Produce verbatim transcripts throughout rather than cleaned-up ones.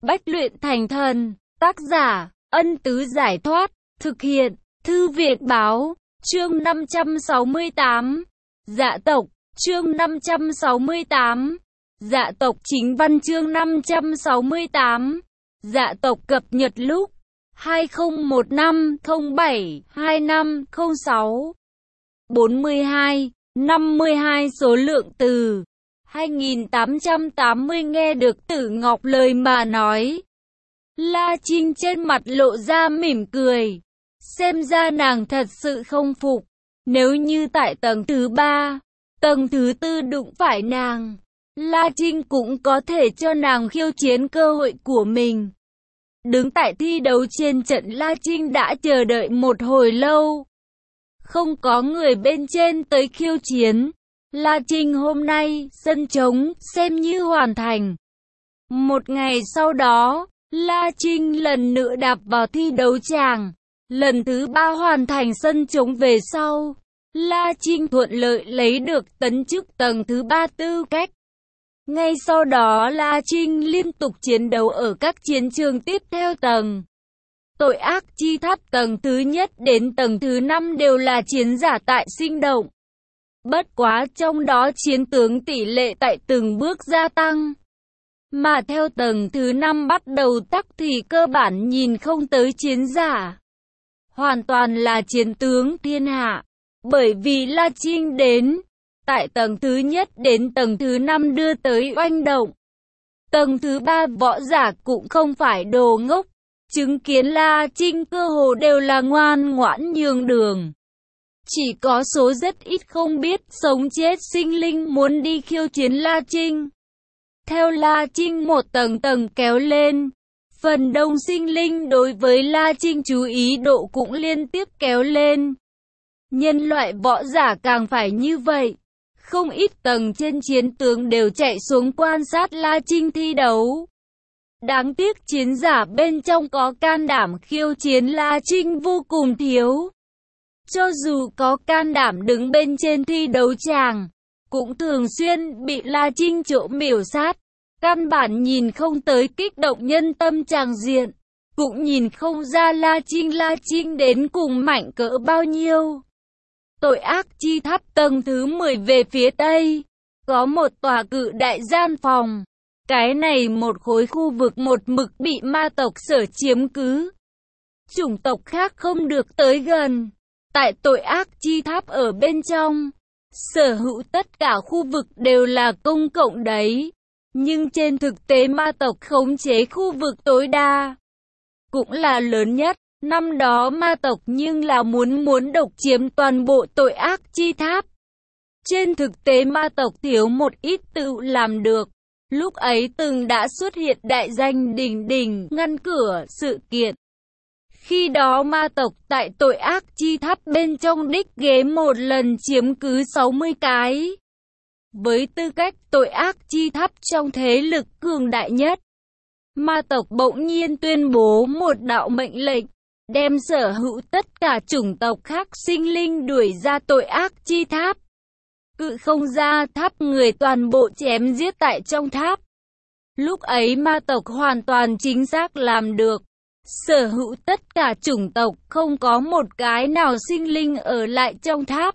Bách luyện thành thần. Tác giả, Ân Tứ Giải Thoát. Thực hiện, Thư Việt Báo. Chương năm trăm sáu mươi tám. Dạ tộc. Chương năm trăm sáu mươi tám. Dạ tộc chính văn chương năm trăm sáu mươi tám. Dạ tộc cập nhật lúc hai không một năm không bảy hai năm không sáu. bốn mươi hai, năm mươi hai số lượng từ hai nghìn tám trăm tám mươi. Nghe được Tử Ngọc lời mà nói, La Trinh trên mặt lộ ra mỉm cười. Xem ra nàng thật sự không phục. Nếu như tại tầng thứ ba, tầng thứ tư đụng phải nàng, La Trinh cũng có thể cho nàng khiêu chiến cơ hội của mình. Đứng tại thi đấu trên trận, La Trinh đã chờ đợi một hồi lâu. Không có người bên trên tới khiêu chiến. La Trinh hôm nay, sân trống, xem như hoàn thành. Một ngày sau đó, La Trinh lần nữa đạp vào thi đấu tràng. Lần thứ ba hoàn thành sân trống về sau, La Trinh thuận lợi lấy được tấn chức tầng thứ ba tư cách. Ngay sau đó La Trinh liên tục chiến đấu ở các chiến trường tiếp theo tầng. Tội ác chi tháp tầng thứ nhất đến tầng thứ năm đều là chiến giả tại sinh động. Bất quá trong đó chiến tướng tỷ lệ tại từng bước gia tăng. Mà theo tầng thứ năm bắt đầu tắc thì cơ bản nhìn không tới chiến giả. Hoàn toàn là chiến tướng thiên hạ. Bởi vì La Trinh đến tại tầng thứ nhất đến tầng thứ năm đưa tới oanh động. Tầng thứ ba võ giả cũng không phải đồ ngốc. Chứng kiến La Trinh cơ hồ đều là ngoan ngoãn nhường đường. Chỉ có số rất ít không biết sống chết sinh linh muốn đi khiêu chiến La Trinh. Theo La Trinh một tầng tầng kéo lên, phần đông sinh linh đối với La Trinh chú ý độ cũng liên tiếp kéo lên. Nhân loại võ giả càng phải như vậy. Không ít tầng trên chiến tướng đều chạy xuống quan sát La Trinh thi đấu. Đáng tiếc chiến giả bên trong có can đảm khiêu chiến La Trinh vô cùng thiếu. Cho dù có can đảm đứng bên trên thi đấu tràng, cũng thường xuyên bị La Trinh chỗ miểu sát. Căn bản nhìn không tới kích động nhân tâm tràng diện, cũng nhìn không ra La Trinh La Trinh đến cùng mạnh cỡ bao nhiêu. Tội ác chi tháp tầng thứ mười về phía tây, có một tòa cự đại gian phòng. Cái này một khối khu vực một mực bị ma tộc sở chiếm cứ. Chủng tộc khác không được tới gần. Tại tội ác chi tháp ở bên trong, sở hữu tất cả khu vực đều là công cộng đấy. Nhưng trên thực tế ma tộc khống chế khu vực tối đa, cũng là lớn nhất. Năm đó ma tộc nhưng là muốn muốn độc chiếm toàn bộ tội ác chi tháp. Trên thực tế ma tộc thiếu một ít tự làm được. Lúc ấy từng đã xuất hiện đại danh đỉnh đỉnh ngăn cửa sự kiện. Khi đó ma tộc tại tội ác chi tháp bên trong đích ghế một lần chiếm cứ sáu mươi cái. Với tư cách tội ác chi tháp trong thế lực cường đại nhất, ma tộc bỗng nhiên tuyên bố một đạo mệnh lệnh, đem sở hữu tất cả chủng tộc khác sinh linh đuổi ra tội ác chi tháp. Cự không ra tháp người toàn bộ chém giết tại trong tháp. Lúc ấy ma tộc hoàn toàn chính xác làm được. Sở hữu tất cả chủng tộc, không có một cái nào sinh linh ở lại trong tháp.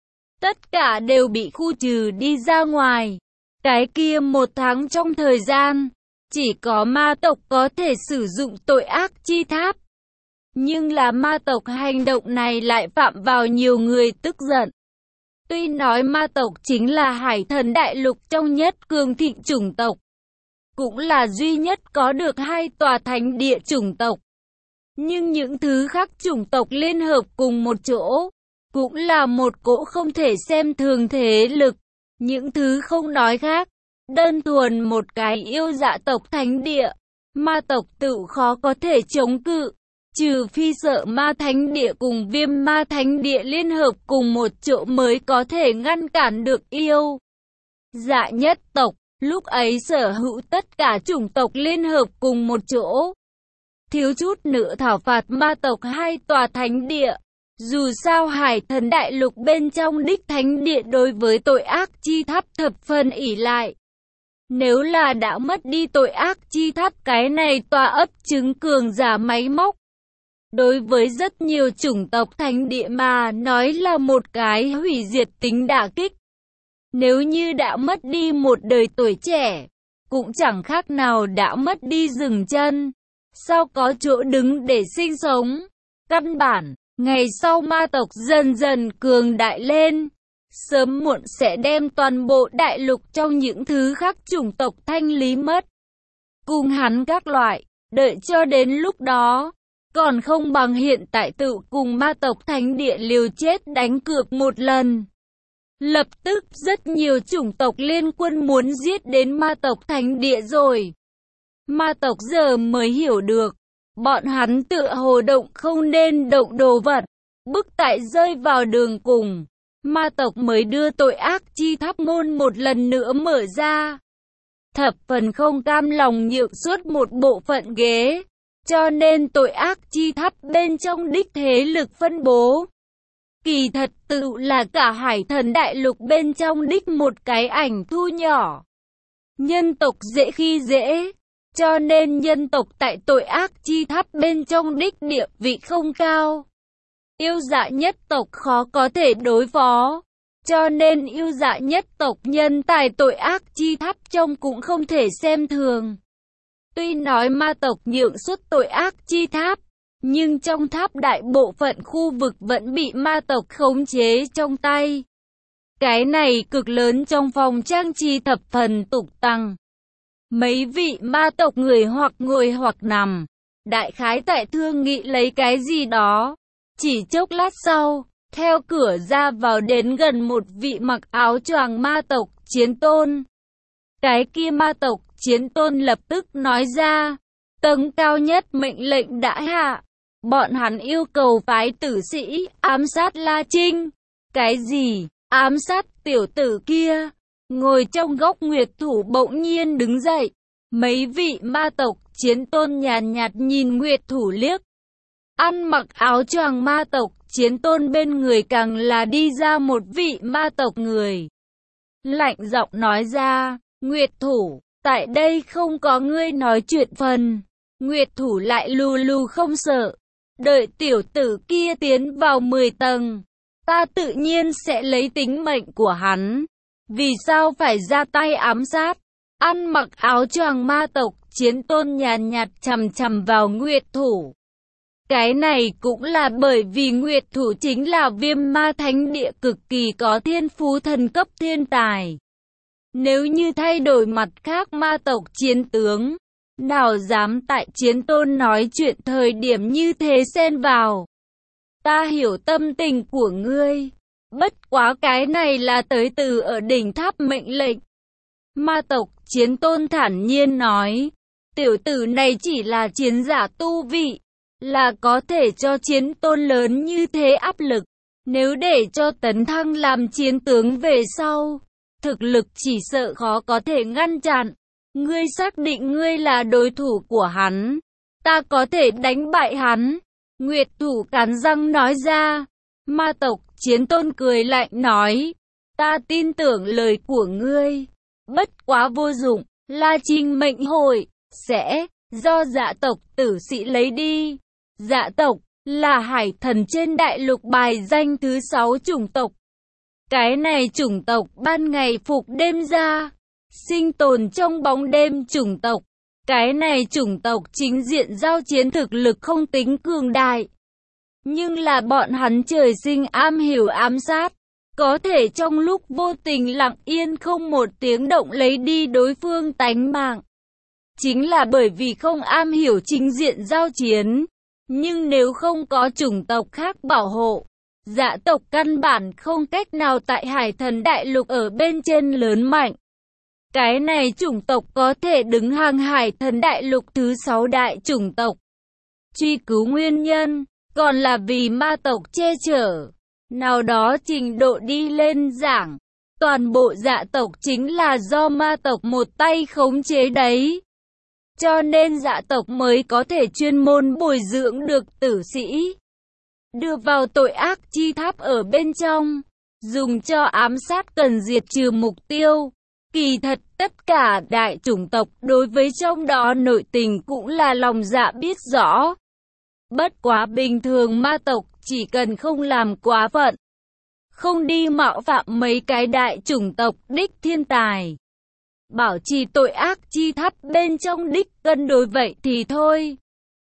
Tất cả đều bị khu trừ đi ra ngoài. Cái kia một tháng trong thời gian, chỉ có ma tộc có thể sử dụng tội ác chi tháp. Nhưng là ma tộc hành động này lại phạm vào nhiều người tức giận. Tuy nói ma tộc chính là hải thần đại lục trong nhất cường thịnh chủng tộc, cũng là duy nhất có được hai tòa thánh địa chủng tộc. Nhưng những thứ khác chủng tộc liên hợp cùng một chỗ, cũng là một cỗ không thể xem thường thế lực. Những thứ không nói khác, đơn thuần một cái yêu dạ tộc thánh địa, ma tộc tự khó có thể chống cự. Trừ phi sợ ma thánh địa cùng viêm ma thánh địa liên hợp cùng một chỗ mới có thể ngăn cản được yêu dạ nhất tộc. Lúc ấy sở hữu tất cả chủng tộc liên hợp cùng một chỗ, thiếu chút nữa thảo phạt ma tộc hai tòa thánh địa. Dù sao hải thần đại lục bên trong đích thánh địa đối với tội ác chi tháp thập phần ỷ lại. Nếu là đã mất đi tội ác chi tháp, cái này tòa ấp chứng cường giả máy móc. Đối với rất nhiều chủng tộc thánh địa mà nói là một cái hủy diệt tính đả kích. Nếu như đã mất đi một đời tuổi trẻ, cũng chẳng khác nào đã mất đi dừng chân. Sao có chỗ đứng để sinh sống? Căn bản, ngày sau ma tộc dần dần cường đại lên, sớm muộn sẽ đem toàn bộ đại lục trong những thứ khác chủng tộc thanh lý mất. Cùng hắn các loại, đợi cho đến lúc đó, còn không bằng hiện tại tự cùng ma tộc thánh địa liều chết đánh cược một lần. Lập tức rất nhiều chủng tộc liên quân muốn giết đến ma tộc thánh địa rồi. Ma tộc giờ mới hiểu được, bọn hắn tựa hồ động không nên động đồ vật, bức tại rơi vào đường cùng. Ma tộc mới đưa tội ác chi tháp môn một lần nữa mở ra. Thập phần không cam lòng nhượng suốt một bộ phận ghế, cho nên tội ác chi tháp bên trong đích thế lực phân bố. Kỳ thật tự là cả hải thần đại lục bên trong đích một cái ảnh thu nhỏ. Nhân tộc dễ khi dễ, cho nên nhân tộc tại tội ác chi tháp bên trong đích địa vị không cao. Yêu dạ nhất tộc khó có thể đối phó, cho nên yêu dạ nhất tộc nhân tài tội ác chi tháp trong cũng không thể xem thường. Tuy nói ma tộc nhượng suốt tội ác chi tháp, nhưng trong tháp đại bộ phận khu vực vẫn bị ma tộc khống chế trong tay. Cái này cực lớn trong phòng trang trí thập phần tục tằng. Mấy vị ma tộc người hoặc ngồi hoặc nằm, đại khái tại thương nghị lấy cái gì đó. Chỉ chốc lát sau, theo cửa ra vào đến gần một vị mặc áo choàng ma tộc chiến tôn. Cái kia ma tộc chiến tôn lập tức nói ra, tầng cao nhất mệnh lệnh đã hạ. Bọn hắn yêu cầu phái tử sĩ ám sát La Trinh. Cái gì? Ám sát tiểu tử kia? Ngồi trong góc Nguyệt Thủ bỗng nhiên đứng dậy. Mấy vị ma tộc chiến tôn nhàn nhạt nhìn Nguyệt Thủ liếc. Ăn mặc áo choàng ma tộc chiến tôn bên người càng là đi ra một vị ma tộc người. Lạnh giọng nói ra, Nguyệt Thủ, tại đây không có ngươi nói chuyện phần. Nguyệt Thủ lại lù lù không sợ. Đợi tiểu tử kia tiến vào mười tầng, ta tự nhiên sẽ lấy tính mệnh của hắn. Vì sao phải ra tay ám sát? Ăn mặc áo choàng ma tộc chiến tôn nhàn nhạt chằm chằm vào Nguyệt Thủ. Cái này cũng là bởi vì Nguyệt Thủ chính là Viêm Ma Thánh Địa cực kỳ có thiên phú thần cấp thiên tài. Nếu như thay đổi mặt khác ma tộc chiến tướng, nào dám tại chiến tôn nói chuyện thời điểm như thế xen vào. Ta hiểu tâm tình của ngươi, bất quá cái này là tới từ ở đỉnh tháp mệnh lệnh. Ma tộc chiến tôn thản nhiên nói, tiểu tử này chỉ là chiến giả tu vị, là có thể cho chiến tôn lớn như thế áp lực. Nếu để cho tấn thăng làm chiến tướng về sau, thực lực chỉ sợ khó có thể ngăn chặn. Ngươi xác định ngươi là đối thủ của hắn, ta có thể đánh bại hắn. Nguyệt Thủ cắn răng nói ra. Ma tộc chiến tôn cười lạnh nói, ta tin tưởng lời của ngươi, bất quá vô dụng. La Trinh mệnh hội sẽ do dạ tộc tử sĩ lấy đi. Dạ tộc là hải thần trên đại lục bài danh thứ sáu chủng tộc. Cái này chủng tộc ban ngày phục đêm ra, sinh tồn trong bóng đêm chủng tộc. Cái này chủng tộc chính diện giao chiến thực lực không tính cường đại, nhưng là bọn hắn trời sinh am hiểu ám sát, có thể trong lúc vô tình lặng yên không một tiếng động lấy đi đối phương tánh mạng. Chính là bởi vì không am hiểu chính diện giao chiến, nhưng nếu không có chủng tộc khác bảo hộ, dạ tộc căn bản không cách nào tại hải thần đại lục ở bên trên lớn mạnh. Cái này chủng tộc có thể đứng hàng hải thần đại lục thứ sáu đại chủng tộc. Truy cứu nguyên nhân, còn là vì ma tộc che chở. Nào đó trình độ đi lên giảng, toàn bộ dạ tộc chính là do ma tộc một tay khống chế đấy. Cho nên dạ tộc mới có thể chuyên môn bồi dưỡng được tử sĩ, đưa vào tội ác chi tháp ở bên trong, dùng cho ám sát cần diệt trừ mục tiêu. Kỳ thật tất cả đại chủng tộc đối với trong đó nội tình cũng là lòng dạ biết rõ. Bất quá bình thường ma tộc chỉ cần không làm quá phận, không đi mạo phạm mấy cái đại chủng tộc đích thiên tài, bảo trì tội ác chi tháp bên trong đích cân đối vậy thì thôi.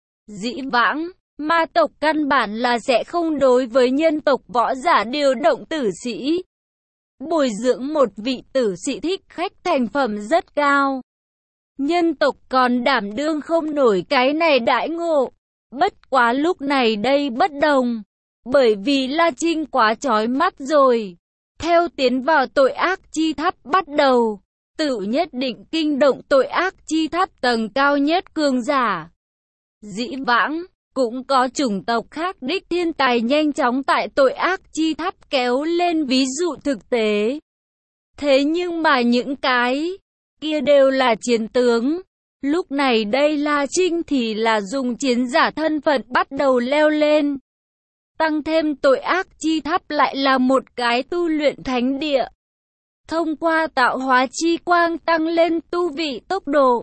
Dĩ vãng, ma tộc căn bản là sẽ không đối với nhân tộc võ giả điều động tử sĩ. Bồi dưỡng một vị tử sĩ thích khách thành phẩm rất cao. Nhân tộc còn đảm đương không nổi cái này đãi ngộ. Bất quá lúc này đây bất đồng. Bởi vì La Trinh quá chói mắt rồi. Theo tiến vào tội ác chi tháp bắt đầu, tự nhất định kinh động tội ác chi tháp tầng cao nhất cường giả. Dĩ vãng, cũng có chủng tộc khác đích thiên tài nhanh chóng tại tội ác chi tháp kéo lên ví dụ thực tế. Thế nhưng mà những cái kia đều là chiến tướng. Lúc này đây La Trinh thì là dùng chiến giả thân phận bắt đầu leo lên. Tăng thêm tội ác chi tháp lại là một cái tu luyện thánh địa. Thông qua tạo hóa chi quang tăng lên tu vị tốc độ.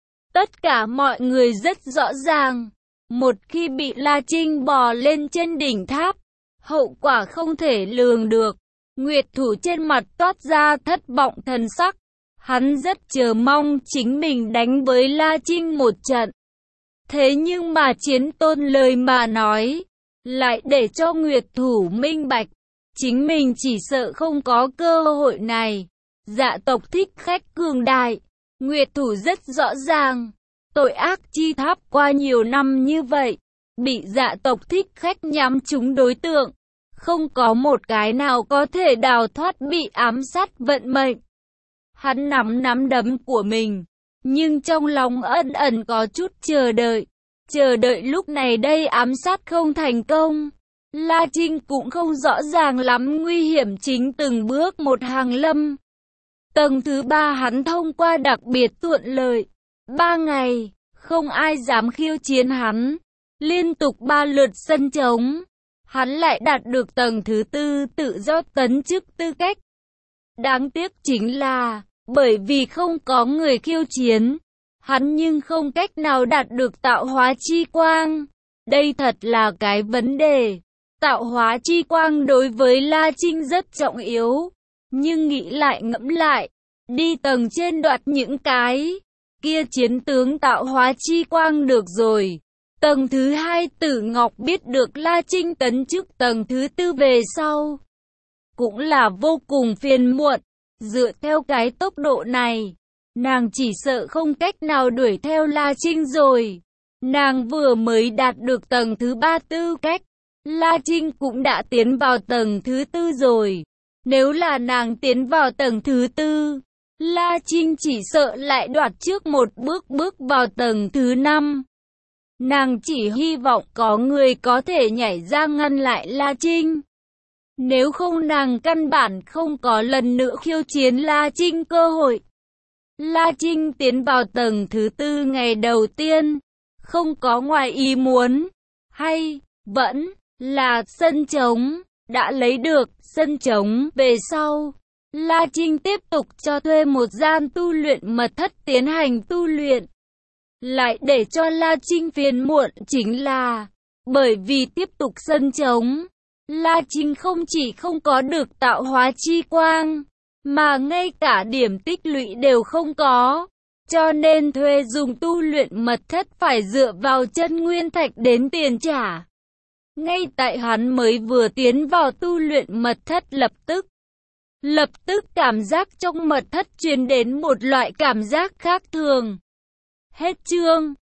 Tất cả mọi người rất rõ ràng. Một khi bị La Trinh bò lên trên đỉnh tháp, hậu quả không thể lường được. Nguyệt Thủ trên mặt toát ra thất vọng thần sắc. Hắn rất chờ mong chính mình đánh với La Trinh một trận. Thế nhưng mà Chiến Tôn lời mà nói, lại để cho Nguyệt Thủ minh bạch. Chính mình chỉ sợ không có cơ hội này. Dạ tộc thích khách cường đại. Nguyệt Thủ rất rõ ràng. Tội ác chi tháp qua nhiều năm như vậy, bị dạ tộc thích khách nhắm trúng đối tượng. Không có một cái nào có thể đào thoát bị ám sát vận mệnh. Hắn nắm nắm đấm của mình, nhưng trong lòng ẩn ẩn có chút chờ đợi. Chờ đợi lúc này đây ám sát không thành công. La Trinh cũng không rõ ràng lắm nguy hiểm chính từng bước một hàng lâm. Tầng thứ ba hắn thông qua đặc biệt thuận lợi. Ba ngày, không ai dám khiêu chiến hắn. Liên tục ba lượt sân trống, hắn lại đạt được tầng thứ tư tự do tấn chức tư cách. Đáng tiếc chính là, bởi vì không có người khiêu chiến, hắn nhưng không cách nào đạt được tạo hóa chi quang. Đây thật là cái vấn đề. Tạo hóa chi quang đối với La Trinh rất trọng yếu. Nhưng nghĩ lại ngẫm lại, đi tầng trên đoạt những cái kia chiến tướng tạo hóa chi quang được rồi. Tầng thứ hai Tử Ngọc biết được La Trinh tấn chức tầng thứ tư về sau. Cũng là vô cùng phiền muộn. Dựa theo cái tốc độ này, nàng chỉ sợ không cách nào đuổi theo La Trinh rồi. Nàng vừa mới đạt được tầng thứ ba tư cách. La Trinh cũng đã tiến vào tầng thứ tư rồi. Nếu là nàng tiến vào tầng thứ tư, La Trinh chỉ sợ lại đoạt trước một bước bước vào tầng thứ năm. Nàng chỉ hy vọng có người có thể nhảy ra ngăn lại La Trinh. Nếu không nàng căn bản không có lần nữa khiêu chiến La Trinh cơ hội. La Trinh tiến vào tầng thứ tư ngày đầu tiên, không có ngoài ý muốn, hay vẫn là sân trống, đã lấy được sân trống về sau. La Trinh tiếp tục cho thuê một gian tu luyện mật thất tiến hành tu luyện. Lại để cho La Trinh phiền muộn chính là, bởi vì tiếp tục sân trống, La Trinh không chỉ không có được tạo hóa chi quang, mà ngay cả điểm tích lũy đều không có. Cho nên thuê dùng tu luyện mật thất phải dựa vào chân nguyên thạch đến tiền trả. Ngay tại hắn mới vừa tiến vào tu luyện mật thất lập tức. Lập tức cảm giác trong mật thất truyền đến một loại cảm giác khác thường. Hết chương.